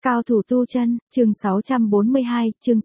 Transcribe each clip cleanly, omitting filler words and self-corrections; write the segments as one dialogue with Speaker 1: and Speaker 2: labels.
Speaker 1: Cao thủ tu chân, chương 642, chương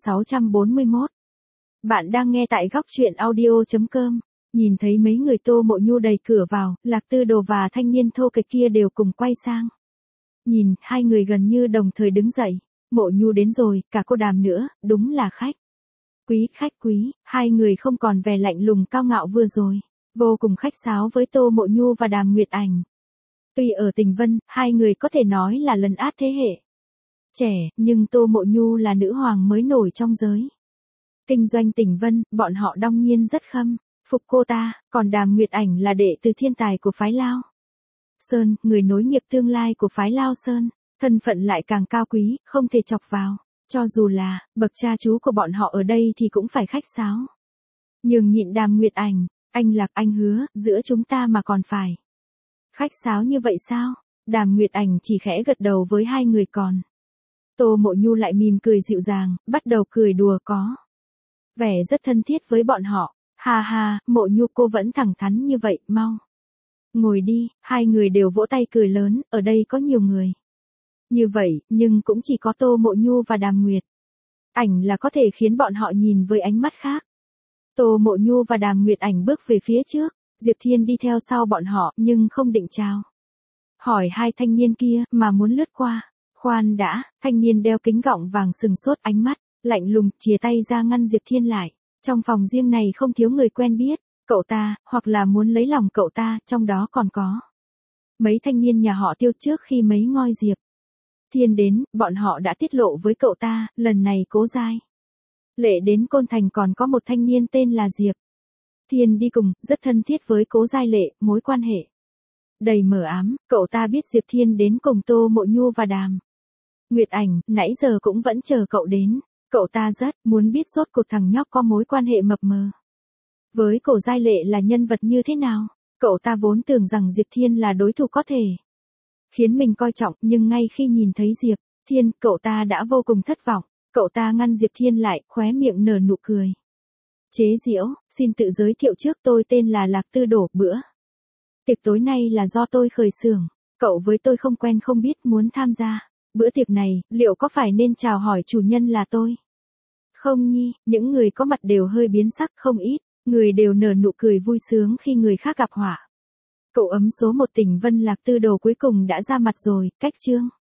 Speaker 1: 641. Bạn đang nghe tại góc truyện audio.com. Nhìn thấy mấy người Tô Mộ Nhu đầy cửa vào, Lạc Tư Đồ và thanh niên thô kệch kia đều cùng quay sang. Nhìn, hai người gần như đồng thời đứng dậy. Mộ Nhu đến rồi, cả cô Đàm nữa, đúng là khách. Khách quý, hai người không còn vẻ lạnh lùng cao ngạo vừa rồi. Vô cùng khách sáo với Tô Mộ Nhu và Đàm Nguyệt Ảnh. Tuy ở Tình Vân, hai người có thể nói là lấn át thế hệ. Trẻ, nhưng Tô Mộ Nhu là nữ hoàng mới nổi trong giới. Kinh doanh Tình Vân, bọn họ đương nhiên rất khâm phục cô ta, còn Đàm Nguyệt Ảnh là đệ tử thiên tài của phái Lao Sơn, người nối nghiệp tương lai của phái Lao Sơn, thân phận lại càng cao quý, không thể chọc vào, cho dù là bậc cha chú của bọn họ ở đây thì cũng phải khách sáo. Nhường nhịn Đàm Nguyệt Ảnh, anh Lạc anh hứa, giữa chúng ta mà còn phải khách sáo như vậy sao? Đàm Nguyệt Ảnh chỉ khẽ gật đầu với hai người còn. Tô Mộ Nhu lại mỉm cười dịu dàng, bắt đầu cười đùa có vẻ rất thân thiết với bọn họ. Ha ha, Mộ Nhu cô vẫn thẳng thắn như vậy, mau ngồi đi. Hai người đều vỗ tay cười lớn, ở đây có nhiều người như vậy, nhưng cũng chỉ có Tô Mộ Nhu và Đàm Nguyệt Ảnh là có thể khiến bọn họ nhìn với ánh mắt khác. Tô Mộ Nhu và Đàm Nguyệt Ảnh bước về phía trước, Diệp Thiên đi theo sau bọn họ, nhưng không định chào hỏi hai thanh niên kia, mà muốn lướt qua. Khoan đã, thanh niên đeo kính gọng vàng sừng sốt, ánh mắt lạnh lùng, chìa tay ra ngăn Diệp Thiên lại. Trong phòng riêng này không thiếu người quen biết cậu ta, hoặc là muốn lấy lòng cậu ta, trong đó còn có mấy thanh niên nhà họ Tiêu trước khi mấy ngôi Diệp Thiên đến, bọn họ đã tiết lộ với cậu ta, lần này Cố Giai Lệ đến Côn Thành còn có một thanh niên tên là Diệp Thiên đi cùng, rất thân thiết với Cố Giai Lệ, mối quan hệ đầy mờ ám. Cậu ta biết Diệp Thiên đến cùng Tô Mộ Nhu và Đàm Nguyệt Ảnh, nãy giờ cũng vẫn chờ cậu đến. Cậu ta rất muốn biết rốt cuộc thằng nhóc có mối quan hệ mập mờ với Cố Giai Lệ là nhân vật như thế nào. Cậu ta vốn tưởng rằng Diệp Thiên là đối thủ có thể khiến mình coi trọng, nhưng ngay khi nhìn thấy Diệp Thiên, cậu ta đã vô cùng thất vọng. Cậu ta ngăn Diệp Thiên lại, khóe miệng nở nụ cười chế giễu. Xin tự giới thiệu trước, tôi tên là Lạc Tư Đồ. Bữa tiệc tối nay là do tôi khởi xướng. Cậu với tôi không quen không biết, muốn tham gia bữa tiệc này, liệu có phải nên chào hỏi chủ nhân là tôi không nhi? Những người có mặt đều hơi biến sắc, không ít người đều nở nụ cười vui sướng khi người khác gặp họa. Cậu ấm số 1 Tình Vân Lạc Tư Đồ cuối cùng đã ra mặt rồi. Cách chương